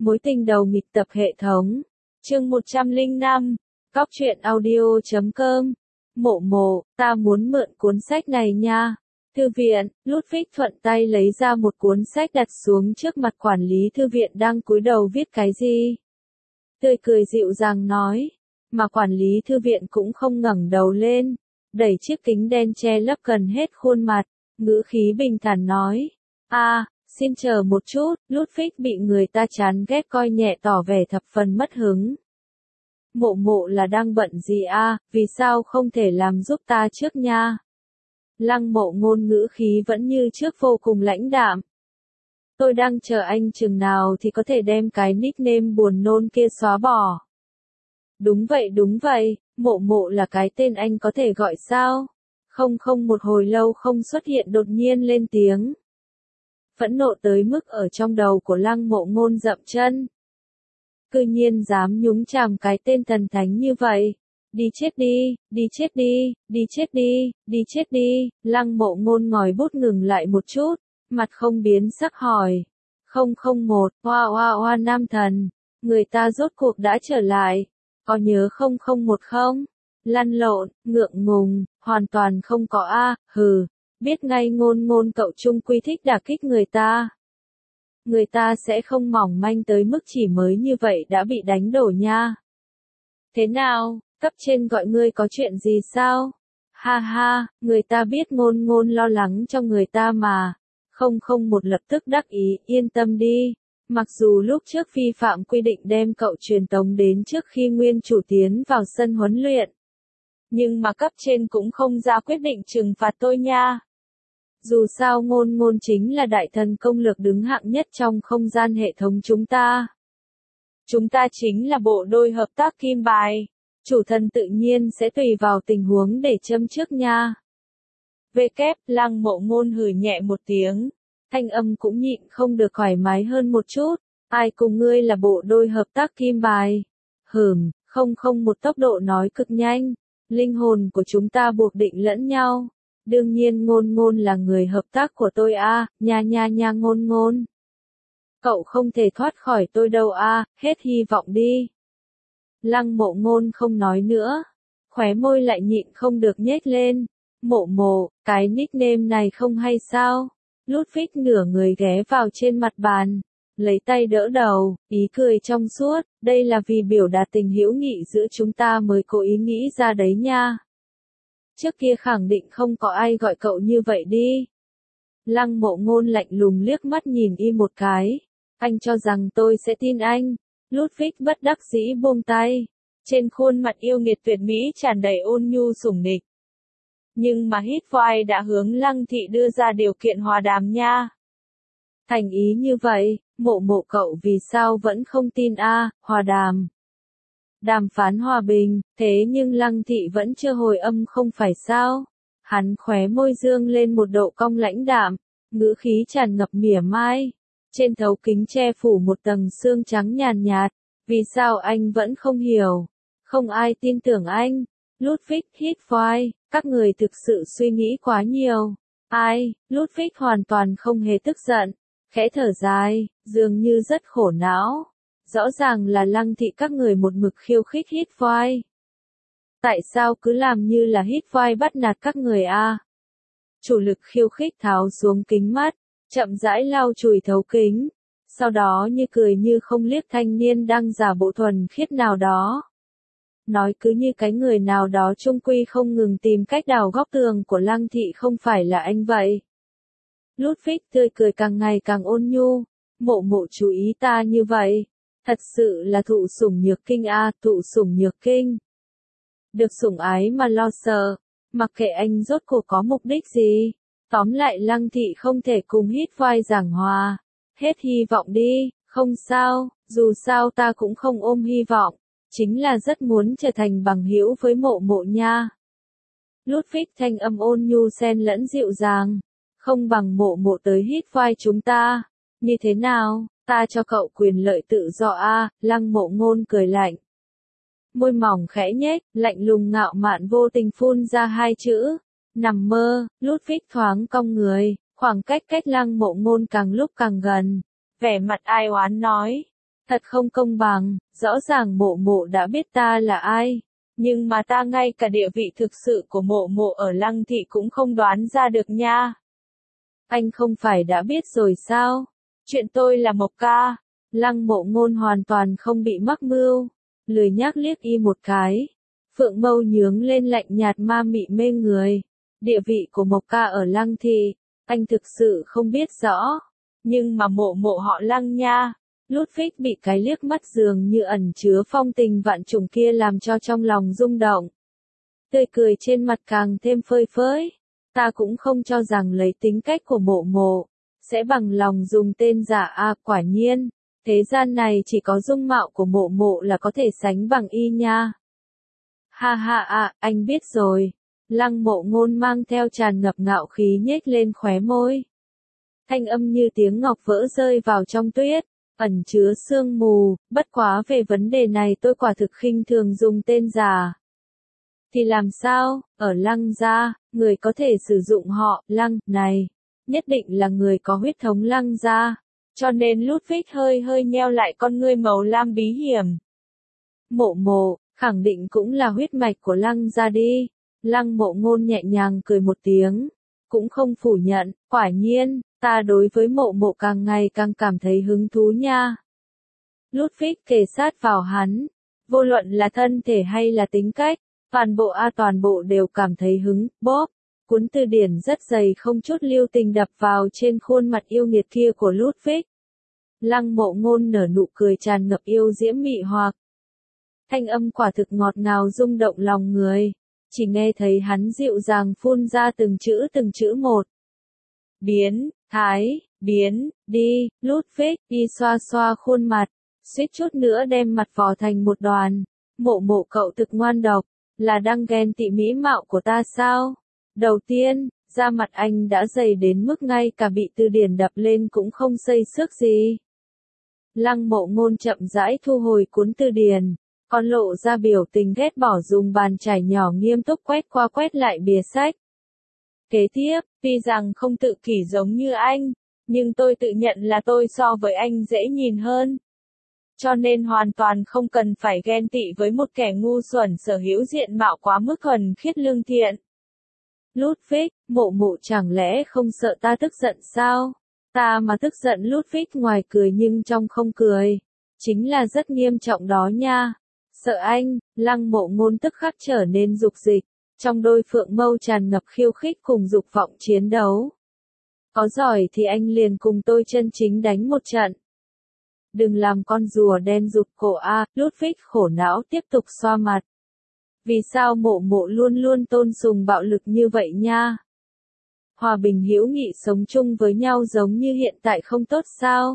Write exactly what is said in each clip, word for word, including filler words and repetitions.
Mối tình đầu nghịch tập hệ thống. Chương một trăm lẻ năm. Cóc truyện audio chấm com. Mộ mộ, ta muốn mượn cuốn sách này nha. Thư viện, Ludwig thuận tay lấy ra một cuốn sách đặt xuống trước mặt quản lý thư viện đang cúi đầu viết cái gì. Tươi cười dịu dàng nói, mà quản lý thư viện cũng không ngẩng đầu lên, đẩy chiếc kính đen che lấp gần hết khuôn mặt, ngữ khí bình thản nói, a, xin chờ một chút. Ludwig bị người ta chán ghét coi nhẹ tỏ vẻ thập phần mất hứng. Mộ mộ là đang bận gì a, vì sao không thể làm giúp ta trước nha? Lăng Mộ Ngôn ngữ khí vẫn như trước vô cùng lãnh đạm. Tôi đang chờ anh chừng nào thì có thể đem cái nickname buồn nôn kia xóa bỏ. Đúng vậy đúng vậy, mộ mộ là cái tên anh có thể gọi sao? Không không một hồi lâu không xuất hiện đột nhiên lên tiếng. Phẫn nộ tới mức ở trong đầu của Lăng Mộ Ngôn dậm chân. Cư nhiên dám nhúng chàm cái tên thần thánh như vậy. Đi chết đi, đi chết đi, đi chết đi, đi chết đi. Lăng Mộ Ngôn ngòi bút ngừng lại một chút, mặt không biến sắc hỏi. Không không một, hoa hoa hoa nam thần, người ta rốt cuộc đã trở lại. Có nhớ không không một không? Lăn lộn, ngượng ngùng, hoàn toàn không có a, hừ, biết ngay Ngôn Ngôn cậu chung quy thích đả kích người ta. Người ta sẽ không mỏng manh tới mức chỉ mới như vậy đã bị đánh đổ nha. Thế nào, cấp trên gọi ngươi có chuyện gì sao? Ha ha, người ta biết Ngôn Ngôn lo lắng cho người ta mà. Không không một lập tức đắc ý, yên tâm đi. Mặc dù lúc trước vi phạm quy định đem cậu truyền tống đến trước khi nguyên chủ tiến vào sân huấn luyện. Nhưng mà cấp trên cũng không ra quyết định trừng phạt tôi nha. Dù sao Ngôn Ngôn chính là đại thần công lược đứng hạng nhất trong không gian hệ thống chúng ta. Chúng ta chính là bộ đôi hợp tác kim bài. Chủ thần tự nhiên sẽ tùy vào tình huống để châm trước nha. Về kép, Lăng Mộ Ngôn hừ nhẹ một tiếng. Thanh âm cũng nhịn không được thoải mái hơn một chút. Ai cùng ngươi là bộ đôi hợp tác kim bài? Hừm, không không một tốc độ nói cực nhanh. Linh hồn của chúng ta buộc định lẫn nhau. Đương nhiên Ngôn Ngôn là người hợp tác của tôi a, à, nha nha nha Ngôn Ngôn. Cậu không thể thoát khỏi tôi đâu a, à, hết hy vọng đi. Lăng Mộ Ngôn không nói nữa. Khóe môi lại nhịn không được nhếch lên. Mộ mộ, cái nickname này không hay sao? Ludwig nửa người ghé vào trên mặt bàn, lấy tay đỡ đầu, ý cười trong suốt, đây là vì biểu đạt tình hữu nghị giữa chúng ta mới cố ý nghĩ ra đấy nha. Trước kia khẳng định không có ai gọi cậu như vậy đi. Lăng Mộ Ngôn lạnh lùng liếc mắt nhìn y một cái. Anh cho rằng tôi sẽ tin anh. Ludwig bất đắc dĩ buông tay. Trên khuôn mặt yêu nghiệt tuyệt mỹ tràn đầy ôn nhu sủng nịch. Nhưng mà Hitboy đã hướng Lăng Thị đưa ra điều kiện hòa đàm nha. Thành ý như vậy, mộ mộ cậu vì sao vẫn không tin a, à, hòa đàm. Đàm phán hòa bình, thế nhưng Lăng Thị vẫn chưa hồi âm không phải sao? Hắn khóe môi dương lên một độ cong lãnh đạm, ngữ khí tràn ngập mỉa mai. Trên thấu kính che phủ một tầng xương trắng nhàn nhạt, vì sao anh vẫn không hiểu? Không ai tin tưởng anh. Ludwig hít vai, các người thực sự suy nghĩ quá nhiều. Ai? Ludwig hoàn toàn không hề tức giận, khẽ thở dài, dường như rất khổ não. Rõ ràng là Lăng Thị các người một mực khiêu khích hít vai. Tại sao cứ làm như là hít vai bắt nạt các người a? À? Chủ lực khiêu khích tháo xuống kính mắt, chậm rãi lau chùi thấu kính, sau đó như cười như không liếc thanh niên đang giả bộ thuần khiết nào đó. Nói cứ như cái người nào đó chung quy không ngừng tìm cách đào góc tường của Lăng Thị không phải là anh vậy. Ludwig tươi cười càng ngày càng ôn nhu, mộ mộ chú ý ta như vậy. Thật sự là thụ sủng nhược kinh a, à, thụ sủng nhược kinh. Được sủng ái mà lo sợ, mặc kệ anh rốt cuộc có mục đích gì. Tóm lại Lăng Thị không thể cùng hít vai giảng hòa. Hết hy vọng đi, không sao, dù sao ta cũng không ôm hy vọng. Chính là rất muốn trở thành bằng hữu với mộ mộ nha. Ludwig thanh âm ôn nhu xen lẫn dịu dàng. Không bằng mộ mộ tới hít vai chúng ta. Như thế nào, ta cho cậu quyền lợi tự do a, à, Lăng Mộ Ngôn cười lạnh. Môi mỏng khẽ nhếch, lạnh lùng ngạo mạn vô tình phun ra hai chữ. Nằm mơ, Ludwig thoáng cong người, khoảng cách cách Lăng Mộ Ngôn càng lúc càng gần. Vẻ mặt ai oán nói. Thật không công bằng, rõ ràng mộ mộ đã biết ta là ai. Nhưng mà ta ngay cả địa vị thực sự của mộ mộ ở Lăng Thị cũng không đoán ra được nha. Anh không phải đã biết rồi sao? Chuyện tôi là Mộc ca. Lăng Mộ Ngôn hoàn toàn không bị mắc mưu. Lười nhác liếc y một cái. Phượng mâu nhướng lên lạnh nhạt ma mị mê người. Địa vị của Mộc ca ở Lăng Thị, anh thực sự không biết rõ. Nhưng mà mộ mộ họ Lăng nha. Ludwig bị cái liếc mắt dường như ẩn chứa phong tình vạn trùng kia làm cho trong lòng rung động. Tươi cười trên mặt càng thêm phơi phới. Ta cũng không cho rằng lấy tính cách của mộ mộ, sẽ bằng lòng dùng tên giả a quả nhiên. Thế gian này chỉ có dung mạo của mộ mộ là có thể sánh bằng y nha. Ha ha à, anh biết rồi. Lăng Mộ Ngôn mang theo tràn ngập ngạo khí nhếch lên khóe môi. Thanh âm như tiếng ngọc vỡ rơi vào trong tuyết, ẩn chứa sương mù, bất quá về vấn đề này tôi quả thực khinh thường dùng tên giả. Thì làm sao, ở Lăng gia, người có thể sử dụng họ Lăng này, nhất định là người có huyết thống Lăng gia. Cho nên Ludwig hơi hơi nheo lại con ngươi màu lam bí hiểm. Mộ mộ, khẳng định cũng là huyết mạch của Lăng gia đi. Lăng Mộ Ngôn nhẹ nhàng cười một tiếng, cũng không phủ nhận, quả nhiên, ta đối với mộ mộ càng ngày càng cảm thấy hứng thú nha. Ludwig kề sát vào hắn, vô luận là thân thể hay là tính cách, toàn bộ a toàn bộ đều cảm thấy hứng, bóp. Cuốn từ điển rất dày không chút lưu tình đập vào trên khuôn mặt yêu nghiệt kia của Ludwig. Lăng Mộ Ngôn nở nụ cười tràn ngập yêu diễm mị hoặc. Thanh âm quả thực ngọt ngào rung động lòng người. Chỉ nghe thấy hắn dịu dàng phun ra từng chữ từng chữ một. Biến, thái, biến, đi, Ludwig, đi xoa xoa khuôn mặt, suýt chút nữa đem mặt vò thành một đoàn. Mộ mộ cậu thực ngoan độc, là đang ghen tị mỹ mạo của ta sao? Đầu tiên, da mặt anh đã dày đến mức ngay cả bị từ điển đập lên cũng không xây xước gì. Lăng Mộ Ngôn chậm rãi thu hồi cuốn từ điển, còn lộ ra biểu tình ghét bỏ dùng bàn chải nhỏ nghiêm túc quét qua quét lại bìa sách. Kế tiếp, tuy rằng không tự kỷ giống như anh, nhưng tôi tự nhận là tôi so với anh dễ nhìn hơn. Cho nên hoàn toàn không cần phải ghen tị với một kẻ ngu xuẩn sở hữu diện mạo quá mức thuần khiết lương thiện. Ludwig, mộ mộ chẳng lẽ không sợ ta tức giận sao? Ta mà tức giận Ludwig ngoài cười nhưng trong không cười. Chính là rất nghiêm trọng đó nha. Sợ anh, Lăng Mộ Ngôn tức khắc trở nên dục dịch. Trong đôi phượng mâu tràn ngập khiêu khích cùng dục vọng chiến đấu. Có giỏi thì anh liền cùng tôi chân chính đánh một trận. Đừng làm con rùa đen rụt cổ a, Ludwig khổ não tiếp tục xoa mặt. Vì sao mộ mộ luôn luôn tôn sùng bạo lực như vậy nha? Hòa bình hữu nghị sống chung với nhau giống như hiện tại không tốt sao?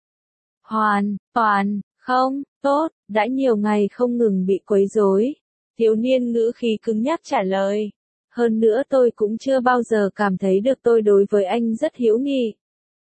Hoàn, toàn, không, tốt, đã nhiều ngày không ngừng bị quấy rối. Thiếu niên ngữ khí cứng nhắc trả lời. Hơn nữa tôi cũng chưa bao giờ cảm thấy được tôi đối với anh rất hữu nghị.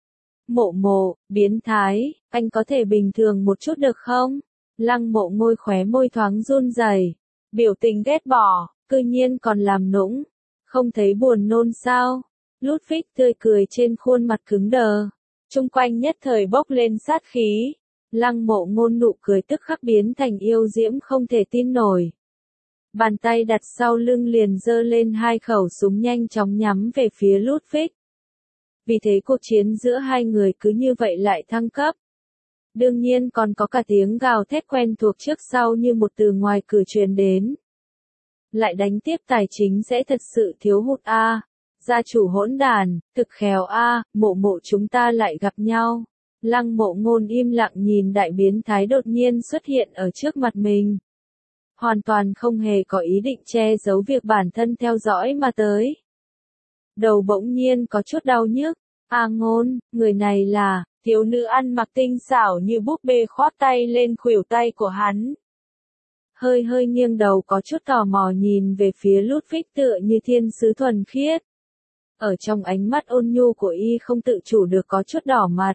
Mộ mộ, biến thái, anh có thể bình thường một chút được không? Lăng Mộ Ngôn khóe môi thoáng run rẩy, biểu tình ghét bỏ, cư nhiên còn làm nũng. Không thấy buồn nôn sao? Ludwig tươi cười trên khuôn mặt cứng đờ. Trung quanh nhất thời bốc lên sát khí. Lăng Mộ Ngôn nụ cười tức khắc biến thành yêu diễm không thể tin nổi. Bàn tay đặt sau lưng liền giơ lên hai khẩu súng nhanh chóng nhắm về phía Ludwig. Vì thế cuộc chiến giữa hai người cứ như vậy lại thăng cấp. Đương nhiên còn có cả tiếng gào thét quen thuộc trước sau như một từ ngoài cửa truyền đến. Lại đánh tiếp tài chính sẽ thật sự thiếu hụt a. Gia chủ hỗn đàn, thực khéo a, mộ mộ chúng ta lại gặp nhau. Lăng Mộ Ngôn im lặng nhìn đại biến thái đột nhiên xuất hiện ở trước mặt mình. Hoàn toàn không hề có ý định che giấu việc bản thân theo dõi mà tới. Đầu bỗng nhiên có chút đau nhức. A Ngôn, người này là, thiếu nữ ăn mặc tinh xảo như búp bê khoác tay lên khuỷu tay của hắn. Hơi hơi nghiêng đầu có chút tò mò nhìn về phía Ludwig tựa như thiên sứ thuần khiết. Ở trong ánh mắt ôn nhu của y không tự chủ được có chút đỏ mặt.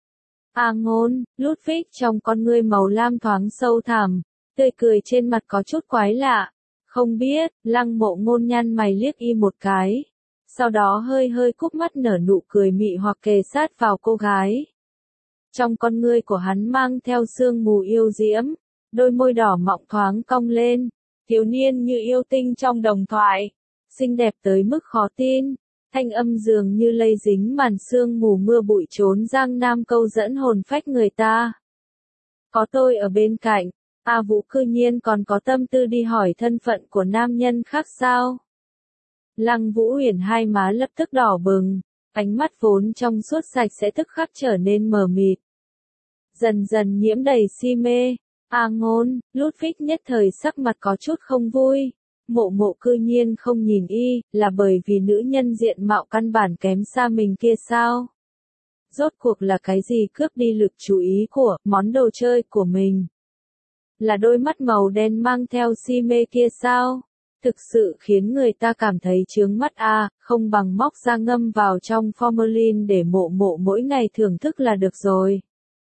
A Ngôn, Ludwig trong con ngươi màu lam thoáng sâu thẳm, tươi cười trên mặt có chút quái lạ. Không biết, Lăng Mộ Ngôn nhăn mày liếc y một cái. Sau đó hơi hơi cúp mắt nở nụ cười mị hoặc kề sát vào cô gái. Trong con ngươi của hắn mang theo sương mù yêu diễm, đôi môi đỏ mọng thoáng cong lên, thiếu niên như yêu tinh trong đồng thoại, xinh đẹp tới mức khó tin, thanh âm dường như lây dính màn sương mù mưa bụi trốn giang nam câu dẫn hồn phách người ta. Có tôi ở bên cạnh, A Vũ cư nhiên còn có tâm tư đi hỏi thân phận của nam nhân khác sao? Lăng Vũ Huyền hai má lập tức đỏ bừng, ánh mắt vốn trong suốt sạch sẽ tức khắc trở nên mờ mịt. Dần dần nhiễm đầy si mê, A Ngôn, Ludwig nhất thời sắc mặt có chút không vui. Mộ mộ cư nhiên không nhìn y, là bởi vì nữ nhân diện mạo căn bản kém xa mình kia sao? Rốt cuộc là cái gì cướp đi lực chú ý của món đồ chơi của mình? Là đôi mắt màu đen mang theo si mê kia sao? Thực sự khiến người ta cảm thấy chướng mắt a, không bằng móc ra ngâm vào trong formalin để mộ mộ mỗi ngày thưởng thức là được rồi.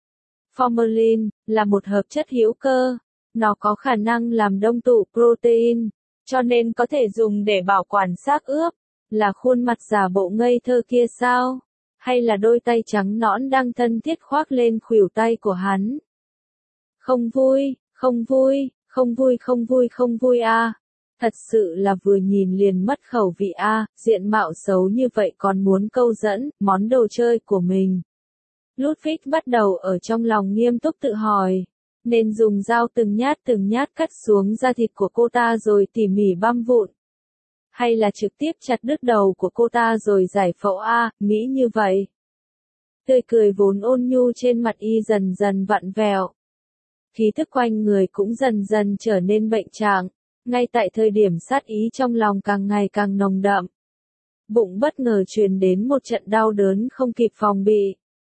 Formalin là một hợp chất hữu cơ, nó có khả năng làm đông tụ protein, cho nên có thể dùng để bảo quản xác ướp. Là khuôn mặt giả bộ ngây thơ kia sao? Hay là đôi tay trắng nõn đang thân thiết khoác lên khuỷu tay của hắn? Không vui, không vui, không vui không vui không vui a. Thật sự là vừa nhìn liền mất khẩu vị a, diện mạo xấu như vậy còn muốn câu dẫn món đồ chơi của mình. Ludwig bắt đầu ở trong lòng nghiêm túc tự hỏi, nên dùng dao từng nhát từng nhát cắt xuống da thịt của cô ta rồi tỉ mỉ băm vụn. Hay là trực tiếp chặt đứt đầu của cô ta rồi giải phẫu a, nghĩ như vậy. Tươi cười vốn ôn nhu trên mặt y dần dần vặn vẹo. Khí thức quanh người cũng dần dần trở nên bệnh trạng, ngay tại thời điểm sát ý trong lòng càng ngày càng nồng đậm. Bụng bất ngờ truyền đến một trận đau đớn không kịp phòng bị.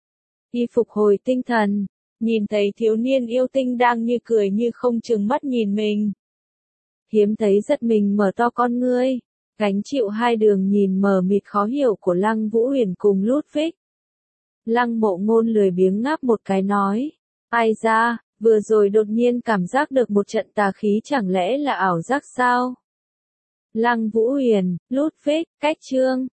Y phục hồi tinh thần, nhìn thấy thiếu niên yêu tinh đang như cười như không chừng mắt nhìn mình. Hiếm thấy giật mình mở to con ngươi, gánh chịu hai đường nhìn mờ mịt khó hiểu của Lăng Vũ Huyền cùng Ludwig. Lăng Mộ Ngôn lười biếng ngáp một cái nói, ai ra, vừa rồi đột nhiên cảm giác được một trận tà khí chẳng lẽ là ảo giác sao? Lăng Vũ Huyền, Ludwig, cách chương.